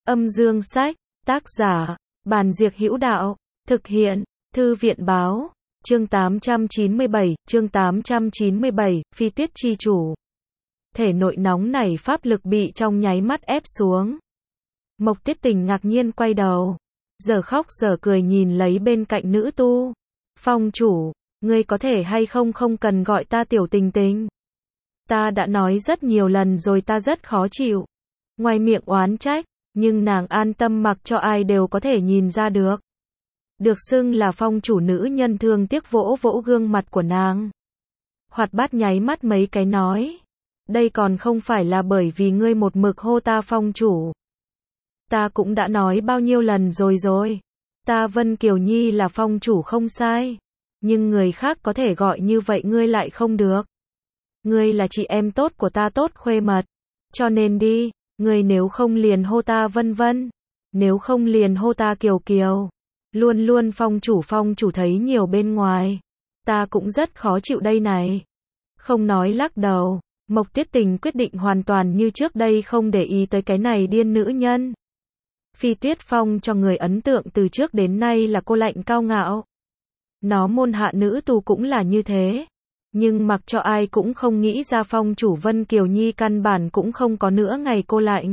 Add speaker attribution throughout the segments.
Speaker 1: Âm dương sách, tác giả, Bàn Diệc Hữu Đạo, thực hiện, Thư viện báo, chương 897, Phi Tuyết chi chủ. Thể nội nóng nảy pháp lực bị trong nháy mắt ép xuống. Mộc Tuyết Tình ngạc nhiên quay đầu, giờ khóc giờ cười nhìn lấy bên cạnh nữ tu. Phong chủ, ngươi có thể hay không cần gọi ta tiểu tình tình. Ta đã nói rất nhiều lần rồi ta rất khó chịu. Ngoài miệng oán trách, nhưng nàng an tâm mặc cho ai đều có thể nhìn ra được. Được xưng là phong chủ nữ nhân thương tiếc vỗ vỗ gương mặt của nàng. Hoạt bát nháy mắt mấy cái nói. Đây còn không phải là bởi vì ngươi một mực hô ta phong chủ. Ta cũng đã nói bao nhiêu lần rồi. Ta Vân Kiều Nhi là phong chủ không sai. Nhưng người khác có thể gọi như vậy ngươi lại không được. Ngươi là chị em tốt của ta tốt khuê mật. Cho nên đi, ngươi nếu không liền hô ta Vân Vân. Nếu không liền hô ta Kiều Kiều. Luôn luôn phong chủ thấy nhiều bên ngoài. Ta cũng rất khó chịu đây này. Không nói lắc đầu, Mộc Tuyết Tình quyết định hoàn toàn như trước đây không để ý tới cái này điên nữ nhân. Phi Tuyết Phong cho người ấn tượng từ trước đến nay là cô lạnh cao ngạo. Nó môn hạ nữ tù cũng là như thế. Nhưng mặc cho ai cũng không nghĩ ra phong chủ Vân Kiều Nhi căn bản cũng không có nữa ngày cô lạnh.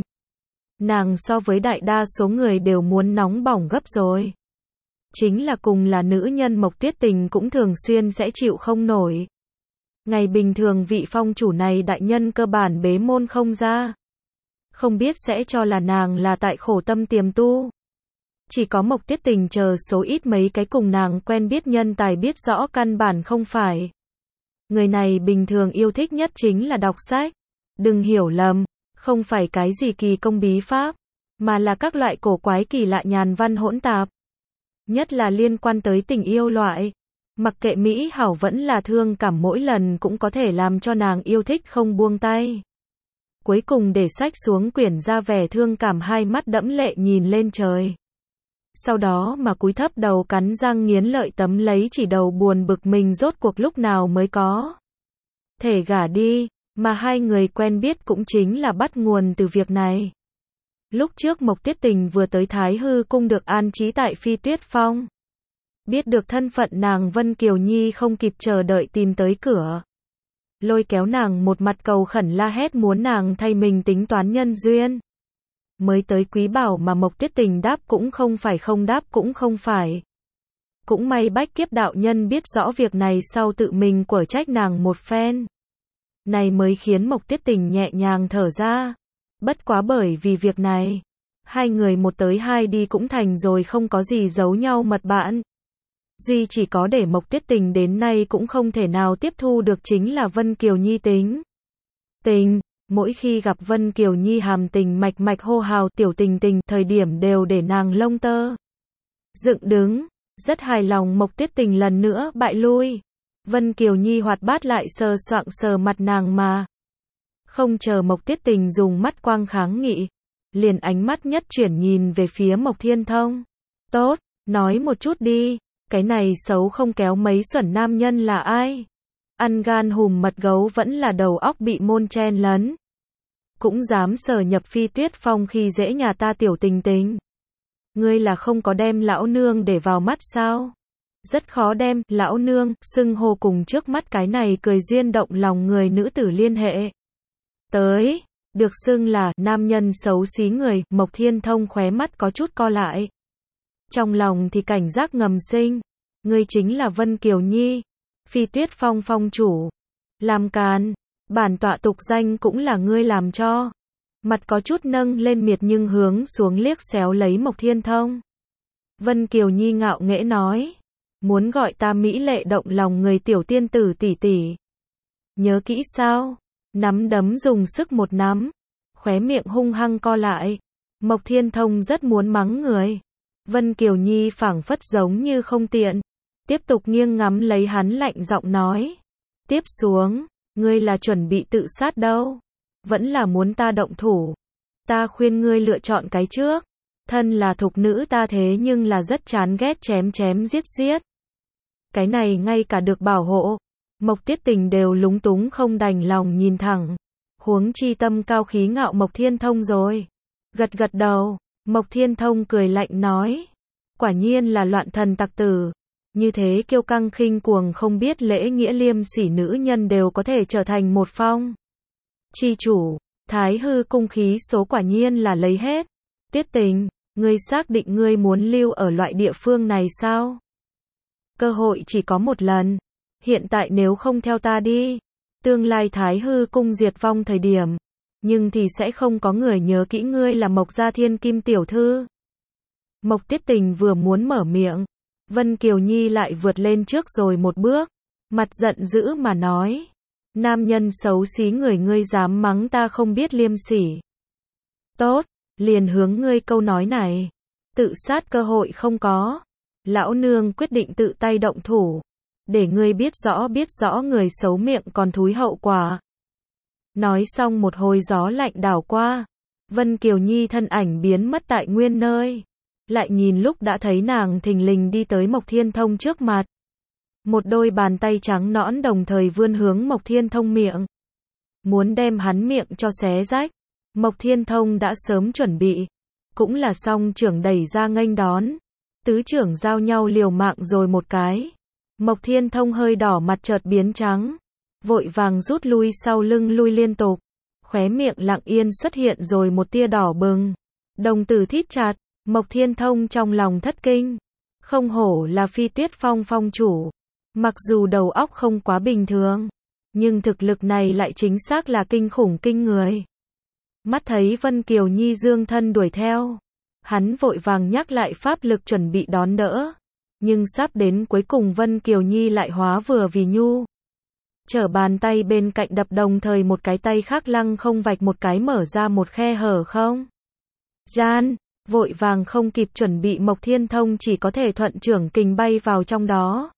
Speaker 1: Nàng so với đại đa số người đều muốn nóng bỏng gấp rồi. Chính là cùng là nữ nhân Mộc Tuyết Tình cũng thường xuyên sẽ chịu không nổi. Ngày bình thường vị phong chủ này đại nhân cơ bản bế môn không ra. Không biết sẽ cho là nàng là tại khổ tâm tiềm tu. Chỉ có Mộc Tuyết Tình chờ số ít mấy cái cùng nàng quen biết nhân tài biết rõ căn bản không phải. Người này bình thường yêu thích nhất chính là đọc sách. Đừng hiểu lầm, không phải cái gì kỳ công bí pháp, mà là các loại cổ quái kỳ lạ nhàn văn hỗn tạp. Nhất là liên quan tới tình yêu loại. Mặc kệ mỹ hảo vẫn là thương cảm mỗi lần cũng có thể làm cho nàng yêu thích không buông tay. Cuối cùng để sách xuống quyển ra vẻ thương cảm hai mắt đẫm lệ nhìn lên trời. Sau đó mà cúi thấp đầu cắn răng nghiến lợi tấm lấy chỉ đầu buồn bực mình rốt cuộc lúc nào mới có thể gả đi, mà hai người quen biết cũng chính là bắt nguồn từ việc này. Lúc trước Mộc Tuyết Tình vừa tới Thái Hư cung được an trí tại Phi Tuyết Phong. Biết được thân phận nàng Vân Kiều Nhi không kịp chờ đợi tìm tới cửa. Lôi kéo nàng một mặt cầu khẩn la hét muốn nàng thay mình tính toán nhân duyên. Mới tới quý bảo mà Mộc Tuyết Tình đáp cũng không phải không đáp cũng không phải. Cũng may Bách Kiếp đạo nhân biết rõ việc này sau tự mình quở trách nàng một phen. Này mới khiến Mộc Tuyết Tình nhẹ nhàng thở ra. Bất quá bởi vì việc này, hai người một tới hai đi cũng thành rồi không có gì giấu nhau mật bạn. Duy chỉ có để Mộc Tuyết Tình đến nay cũng không thể nào tiếp thu được chính là Vân Kiều Nhi tình. Mỗi khi gặp Vân Kiều Nhi hàm tình mạch hô hào tiểu tình tình thời điểm đều để nàng lông tơ dựng đứng. Rất hài lòng Mộc Tuyết Tình lần nữa bại lui. Vân Kiều Nhi hoạt bát lại sờ soạng sờ mặt nàng mà. Không chờ Mộc Tuyết Tình dùng mắt quang kháng nghị. Liền ánh mắt nhất chuyển nhìn về phía Mộc Thiên Thông. Tốt, nói một chút đi. Cái này xấu không kéo mấy xuẩn nam nhân là ai? Ăn gan hùm mật gấu vẫn là đầu óc bị môn chen lấn. Cũng dám sờ nhập Phi Tuyết Phong khi dễ nhà ta tiểu tình tình. Ngươi là không có đem lão nương để vào mắt sao? Rất khó đem lão nương xưng hô cùng trước mắt cái này cười duyên động lòng người nữ tử liên hệ. Tới, được xưng là nam nhân xấu xí người, Mộc Thiên Thông khóe mắt có chút co lại. Trong lòng thì cảnh giác ngầm sinh. Ngươi chính là Vân Kiều Nhi, Phi Tuyết Phong phong chủ. Làm càn, bản tọa tục danh cũng là ngươi làm cho. Mặt có chút nâng lên miệt nhưng hướng xuống liếc xéo lấy Mộc Thiên Thông. Vân Kiều Nhi ngạo nghễ nói. Muốn gọi ta mỹ lệ động lòng người tiểu tiên tử tỷ tỷ. Nhớ kỹ sao? Nắm đấm dùng sức một nắm. Khóe miệng hung hăng co lại. Mộc Thiên Thông rất muốn mắng người. Vân Kiều Nhi phảng phất giống như không tiện. Tiếp tục nghiêng ngắm lấy hắn lạnh giọng nói. Tiếp xuống, ngươi là chuẩn bị tự sát đâu? Vẫn là muốn ta động thủ? Ta khuyên ngươi lựa chọn cái trước. Thân là thục nữ ta thế nhưng là rất chán ghét chém giết. Cái này ngay cả được bảo hộ. Mộc Tuyết Tình đều lúng túng không đành lòng nhìn thẳng. Huống chi tâm cao khí ngạo Mộc Thiên Thông rồi. Gật đầu. Mộc Thiên Thông cười lạnh nói. Quả nhiên là loạn thần tặc tử. Như thế kiêu căng khinh cuồng không biết lễ nghĩa liêm sỉ nữ nhân đều có thể trở thành một phong. Chi chủ, Thái Hư cung khí số quả nhiên là lấy hết. Tiết Tình, ngươi xác định ngươi muốn lưu ở loại địa phương này sao? Cơ hội chỉ có một lần. Hiện tại nếu không theo ta đi, tương lai Thái Hư cung diệt vong thời điểm, nhưng thì sẽ không có người nhớ kỹ ngươi là Mộc gia thiên kim tiểu thư. Mộc Tiết Tình vừa muốn mở miệng, Vân Kiều Nhi lại vượt lên trước rồi một bước, mặt giận dữ mà nói. Nam nhân xấu xí người ngươi dám mắng ta không biết liêm sỉ. Tốt, liền hướng ngươi câu nói này. Tự sát cơ hội không có. Lão nương quyết định tự tay động thủ. Để ngươi biết rõ người xấu miệng còn thúi hậu quả. Nói xong một hồi gió lạnh đảo qua. Vân Kiều Nhi thân ảnh biến mất tại nguyên nơi. Lại nhìn lúc đã thấy nàng thình lình đi tới Mộc Thiên Thông trước mặt. Một đôi bàn tay trắng nõn đồng thời vươn hướng Mộc Thiên Thông miệng. Muốn đem hắn miệng cho xé rách. Mộc Thiên Thông đã sớm chuẩn bị. Cũng là song trưởng đẩy ra nghênh đón. Tứ trưởng giao nhau liều mạng rồi một cái. Mộc Thiên Thông hơi đỏ mặt chợt biến trắng. Vội vàng rút lui sau lưng lui liên tục. Khóe miệng lặng yên xuất hiện rồi một tia đỏ bừng. Đồng tử thít chặt. Mộc Thiên Thông trong lòng thất kinh. Không hổ là Phi Tuyết Phong phong chủ. Mặc dù đầu óc không quá bình thường, nhưng thực lực này lại chính xác là kinh khủng kinh người. Mắt thấy Vân Kiều Nhi dương thân đuổi theo, hắn vội vàng nhắc lại pháp lực chuẩn bị đón đỡ. Nhưng sắp đến cuối cùng Vân Kiều Nhi lại hóa vừa vì nhu. Trở bàn tay bên cạnh đập đồng thời một cái tay khác lăng không vạch một cái mở ra một khe hở không gian, vội vàng không kịp chuẩn bị Mộc Thiên Thông chỉ có thể thuận trưởng kình bay vào trong đó.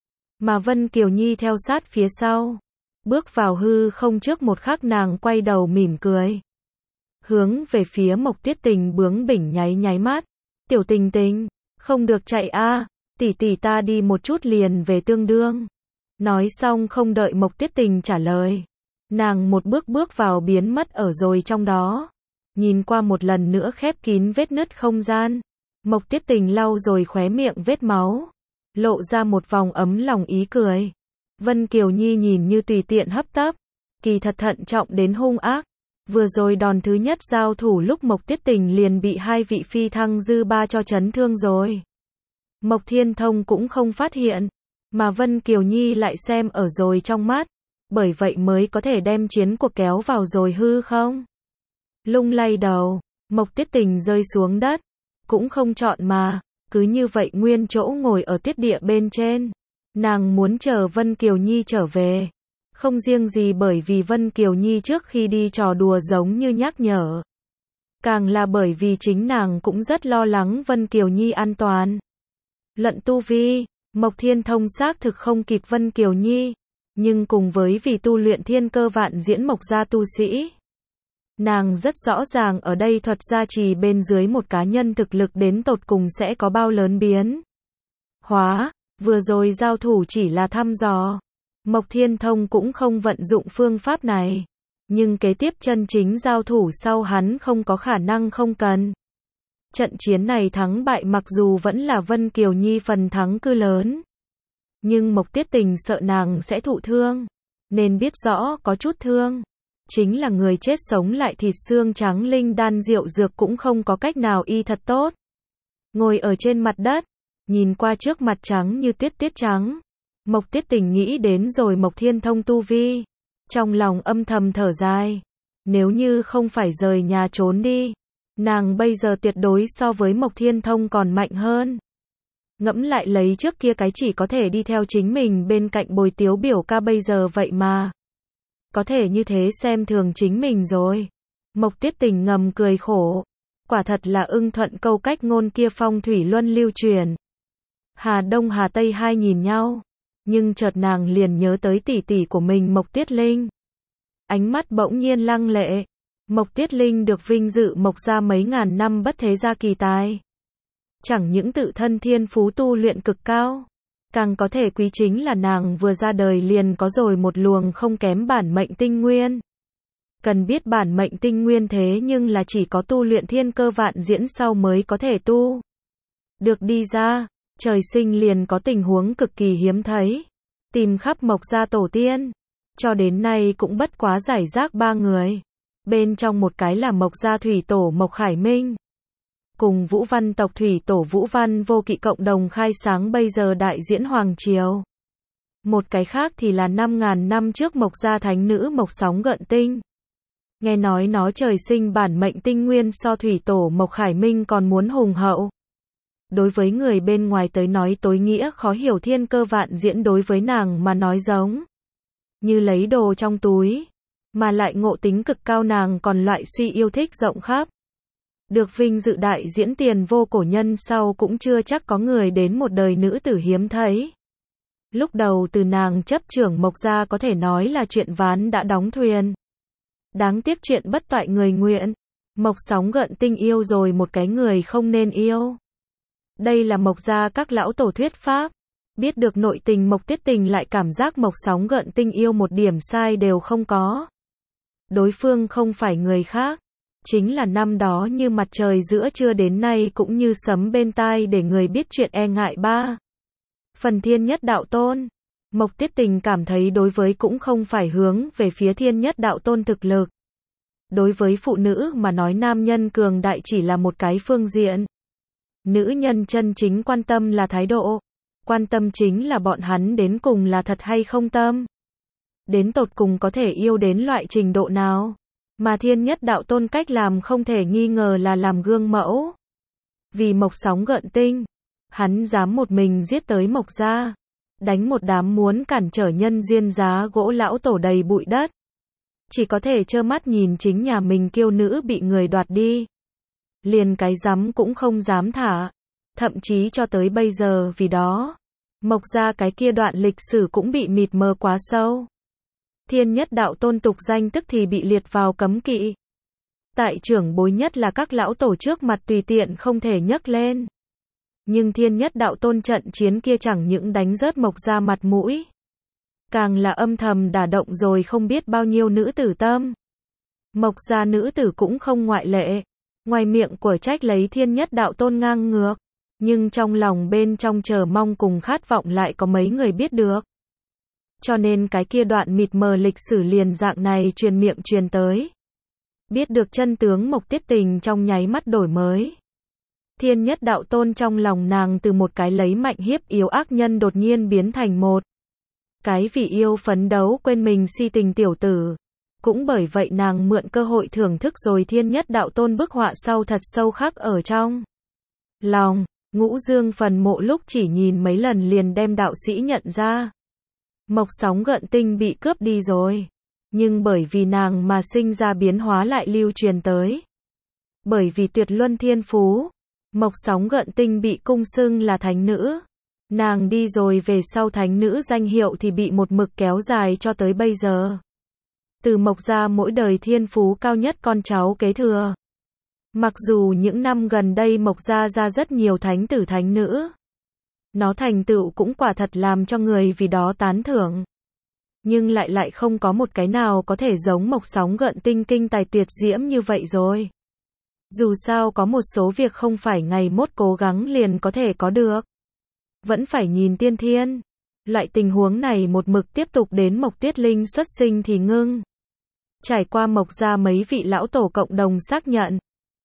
Speaker 1: Mà Vân Kiều Nhi theo sát phía sau. Bước vào hư không trước một khắc nàng quay đầu mỉm cười. Hướng về phía Mộc Tiết Tình bướng bỉnh nháy mắt. Tiểu Tình Tình, không được chạy a, tỷ tỷ ta đi một chút liền về tương đương. Nói xong không đợi Mộc Tiết Tình trả lời. Nàng một bước vào biến mất ở rồi trong đó. Nhìn qua một lần nữa khép kín vết nứt không gian. Mộc Tiết Tình lau rồi khóe miệng vết máu. Lộ ra một vòng ấm lòng ý cười. Vân Kiều Nhi nhìn như tùy tiện hấp tấp, kỳ thật thận trọng đến hung ác. Vừa rồi đòn thứ nhất giao thủ lúc Mộc Tiết Tình liền bị hai vị phi thăng dư ba cho chấn thương rồi. Mộc Thiên Thông cũng không phát hiện, mà Vân Kiều Nhi lại xem ở rồi trong mắt, bởi vậy mới có thể đem chiến cuộc kéo vào rồi hư không. Lung lay đầu, Mộc Tiết Tình rơi xuống đất, cũng không chọn mà. Cứ như vậy nguyên chỗ ngồi ở tiết địa bên trên. Nàng muốn chờ Vân Kiều Nhi trở về. Không riêng gì bởi vì Vân Kiều Nhi trước khi đi trò đùa giống như nhắc nhở. Càng là bởi vì chính nàng cũng rất lo lắng Vân Kiều Nhi an toàn. Luận tu vi, Mộc Thiên Thông xác thực không kịp Vân Kiều Nhi. Nhưng cùng với vì tu luyện thiên cơ vạn diễn Mộc gia tu sĩ. Nàng rất rõ ràng ở đây thuật gia trì bên dưới một cá nhân thực lực đến tột cùng sẽ có bao lớn biến hóa. Vừa rồi giao thủ chỉ là thăm dò. Mộc Thiên Thông cũng không vận dụng phương pháp này. Nhưng kế tiếp chân chính giao thủ sau hắn không có khả năng không cần. Trận chiến này thắng bại mặc dù vẫn là Vân Kiều Nhi phần thắng cư lớn. Nhưng Mộc Tiết Tình sợ nàng sẽ thụ thương. Nên biết rõ có chút thương. Chính là người chết sống lại thịt xương trắng linh đan rượu dược cũng không có cách nào y thật tốt. Ngồi ở trên mặt đất, nhìn qua trước mặt trắng như tuyết trắng. Mộc Tiết Tình nghĩ đến rồi Mộc Thiên Thông tu vi. Trong lòng âm thầm thở dài. Nếu như không phải rời nhà trốn đi, nàng bây giờ tuyệt đối so với Mộc Thiên Thông còn mạnh hơn. Ngẫm lại lấy trước kia cái chỉ có thể đi theo chính mình bên cạnh bồi tiếu biểu ca bây giờ vậy mà. Có thể như thế xem thường chính mình rồi. Mộc Tiết Tình ngầm cười khổ. Quả thật là ưng thuận câu cách ngôn kia phong thủy luân lưu truyền. Hà Đông Hà Tây hai nhìn nhau. Nhưng chợt nàng liền nhớ tới tỷ tỷ của mình Mộc Tiết Linh. Ánh mắt bỗng nhiên lăng lệ. Mộc Tiết Linh được vinh dự Mộc gia mấy ngàn năm bất thế gia kỳ tài. Chẳng những tự thân thiên phú tu luyện cực cao. Càng có thể quý chính là nàng vừa ra đời liền có rồi một luồng không kém bản mệnh tinh nguyên. Cần biết bản mệnh tinh nguyên thế nhưng là chỉ có tu luyện thiên cơ vạn diễn sau mới có thể tu được đi ra. Trời sinh liền có tình huống cực kỳ hiếm thấy. Tìm khắp Mộc gia tổ tiên. Cho đến nay cũng bất quá giải rác 3 người. Bên trong một cái là Mộc gia thủy tổ Mộc Khải Minh. Cùng Vũ Văn tộc thủy tổ Vũ Văn Vô Kỵ cộng đồng khai sáng bây giờ đại diễn Hoàng Triều. Một cái khác thì là 5.000 năm trước Mộc gia thánh nữ Mộc Sóng Gợn Tinh. Nghe nói nó trời sinh bản mệnh tinh nguyên so thủy tổ Mộc Khải Minh còn muốn hùng hậu. Đối với người bên ngoài tới nói tối nghĩa khó hiểu thiên cơ vạn diễn đối với nàng mà nói giống như lấy đồ trong túi, mà lại ngộ tính cực cao, nàng còn loại suy yêu thích rộng khắp. Được vinh dự đại diễn tiền vô cổ nhân sau cũng chưa chắc có người đến một đời nữ tử hiếm thấy. Lúc đầu từ nàng chấp trưởng Mộc gia có thể nói là chuyện ván đã đóng thuyền. Đáng tiếc chuyện bất toại người nguyện. Mộc Sóng Gợn Tinh yêu rồi một cái người không nên yêu. Đây là Mộc gia các lão tổ thuyết pháp. Biết được nội tình Mộc Tuyết Tình lại cảm giác Mộc Sóng Gợn Tinh yêu một điểm sai đều không có. Đối phương không phải người khác. Chính là năm đó như mặt trời giữa trưa đến nay cũng như sấm bên tai để người biết chuyện e ngại ba. Phần Thiên Nhất Đạo Tôn. Mộc Tuyết Tình cảm thấy đối với cũng không phải hướng về phía Thiên Nhất Đạo Tôn thực lực. Đối với phụ nữ mà nói nam nhân cường đại chỉ là một cái phương diện. Nữ nhân chân chính quan tâm là thái độ. Quan tâm chính là bọn hắn đến cùng là thật hay không tâm. Đến tột cùng có thể yêu đến loại trình độ nào. Mà Thiên Nhất Đạo Tôn cách làm không thể nghi ngờ là làm gương mẫu. Vì Mộc Sóng Gợn Tinh, hắn dám một mình giết tới Mộc gia. Đánh một đám muốn cản trở nhân duyên giá gỗ lão tổ đầy bụi đất. Chỉ có thể trơ mắt nhìn chính nhà mình kiêu nữ bị người đoạt đi. Liền cái rắm cũng không dám thả. Thậm chí cho tới bây giờ vì đó, Mộc gia cái kia đoạn lịch sử cũng bị mịt mờ quá sâu. Thiên Nhất Đạo Tôn tục danh tức thì bị liệt vào cấm kỵ. Tại trưởng bối nhất là các lão tổ trước mặt tùy tiện không thể nhấc lên. Nhưng Thiên Nhất Đạo Tôn trận chiến kia chẳng những đánh rớt Mộc gia mặt mũi, càng là âm thầm đả động rồi không biết bao nhiêu nữ tử tâm. Mộc gia nữ tử cũng không ngoại lệ. Ngoài miệng của trách lấy Thiên Nhất Đạo Tôn ngang ngược, nhưng trong lòng bên trong chờ mong cùng khát vọng lại có mấy người biết được. Cho nên cái kia đoạn mịt mờ lịch sử liền dạng này truyền miệng truyền tới. Biết được chân tướng Mộc Tuyết Tình trong nháy mắt đổi mới. Thiên Nhất Đạo Tôn trong lòng nàng từ một cái lấy mạnh hiếp yếu ác nhân đột nhiên biến thành một cái vì yêu phấn đấu quên mình si tình tiểu tử. Cũng bởi vậy nàng mượn cơ hội thưởng thức rồi Thiên Nhất Đạo Tôn bức họa sau thật sâu khắc ở trong lòng. Ngũ Dương phần mộ lúc chỉ nhìn mấy lần liền đem đạo sĩ nhận ra. Mộc Sóng Gợn Tinh bị cướp đi rồi. Nhưng bởi vì nàng mà sinh ra biến hóa lại lưu truyền tới. Bởi vì tuyệt luân thiên phú, Mộc Sóng Gợn Tinh bị cung xưng là thánh nữ. Nàng đi rồi về sau thánh nữ danh hiệu thì bị một mực kéo dài cho tới bây giờ. Từ Mộc gia mỗi đời thiên phú cao nhất con cháu kế thừa. Mặc dù những năm gần đây Mộc gia ra rất nhiều thánh tử thánh nữ. Nó thành tựu cũng quả thật làm cho người vì đó tán thưởng. Nhưng lại không có một cái nào có thể giống Mộc Sóng Gợn Tinh kinh tài tuyệt diễm như vậy rồi. Dù sao có một số việc không phải ngày mốt cố gắng liền có thể có được. Vẫn phải nhìn tiên thiên. Loại tình huống này một mực tiếp tục đến Mộc Tuyết Linh xuất sinh thì ngưng. Trải qua Mộc gia mấy vị lão tổ cộng đồng xác nhận.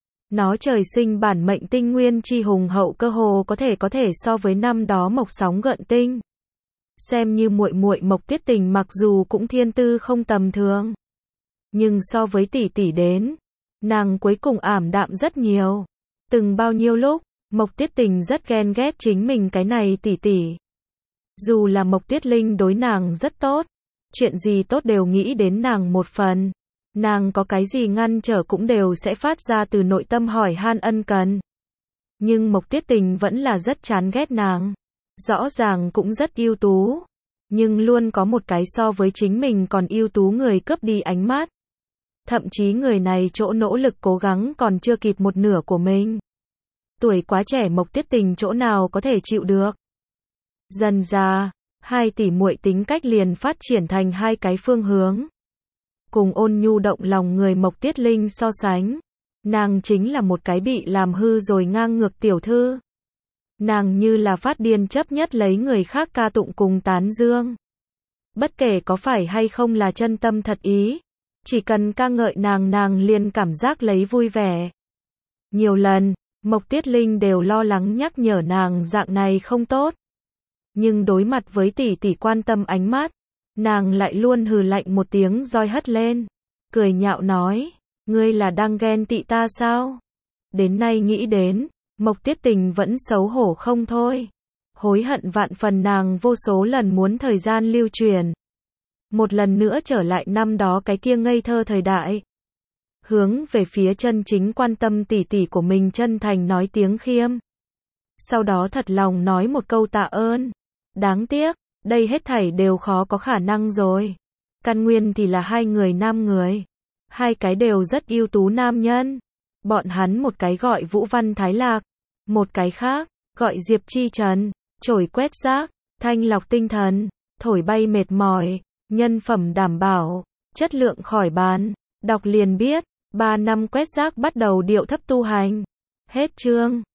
Speaker 1: Nó trời sinh bản mệnh tinh nguyên chi hùng hậu cơ hồ có thể so với năm đó Mộc Sóng Gợn Tinh. Xem như muội muội Mộc Tuyết Tình mặc dù cũng thiên tư không tầm thường. Nhưng so với tỷ tỷ đến, nàng cuối cùng ảm đạm rất nhiều. Từng bao nhiêu lúc, Mộc Tuyết Tình rất ghen ghét chính mình cái này tỷ tỷ. Dù là Mộc Tuyết Linh đối nàng rất tốt. Chuyện gì tốt đều nghĩ đến nàng một phần. Nàng có cái gì ngăn trở cũng đều sẽ phát ra từ nội tâm hỏi han ân cần. Nhưng Mộc Tuyết Tình vẫn là rất chán ghét nàng. Rõ ràng cũng rất ưu tú. Nhưng luôn có một cái so với chính mình còn ưu tú người cướp đi ánh mắt. Thậm chí người này chỗ nỗ lực cố gắng còn chưa kịp một nửa của mình. Tuổi quá trẻ Mộc Tuyết Tình chỗ nào có thể chịu được. Dần ra, hai tỷ muội tính cách liền phát triển thành hai cái phương hướng. cùng ôn nhu động lòng người Mộc Tiết Linh so sánh, nàng chính là một cái bị làm hư rồi ngang ngược tiểu thư. Nàng như là phát điên chấp nhất lấy người khác ca tụng cùng tán dương. Bất kể có phải hay không là chân tâm thật ý, chỉ cần ca ngợi nàng liền cảm giác lấy vui vẻ. Nhiều lần, Mộc Tiết Linh đều lo lắng nhắc nhở nàng dạng này không tốt. Nhưng đối mặt với tỷ tỷ quan tâm ánh mắt, nàng lại luôn hừ lạnh một tiếng roi hất lên, cười nhạo nói, ngươi là đang ghen tị ta sao? Đến nay nghĩ đến, Mộc Tiết Tình vẫn xấu hổ không thôi. Hối hận vạn phần nàng vô số lần muốn thời gian lưu truyền. Một lần nữa trở lại năm đó cái kia ngây thơ thời đại. Hướng về phía chân chính quan tâm tỷ tỷ của mình chân thành nói tiếng khiêm. Sau đó thật lòng nói một câu tạ ơn. Đáng tiếc, đây hết thảy đều khó có khả năng rồi. Căn nguyên thì là hai người nam người. Hai cái đều rất ưu tú nam nhân. Bọn hắn một cái gọi Vũ Văn Thái Lạc, một cái khác, gọi Diệp Chi Trần, trổi quét rác, thanh lọc tinh thần, thổi bay mệt mỏi, nhân phẩm đảm bảo, chất lượng khỏi bàn, đọc liền biết, 3 năm quét rác bắt đầu điệu thấp tu hành. Hết chương.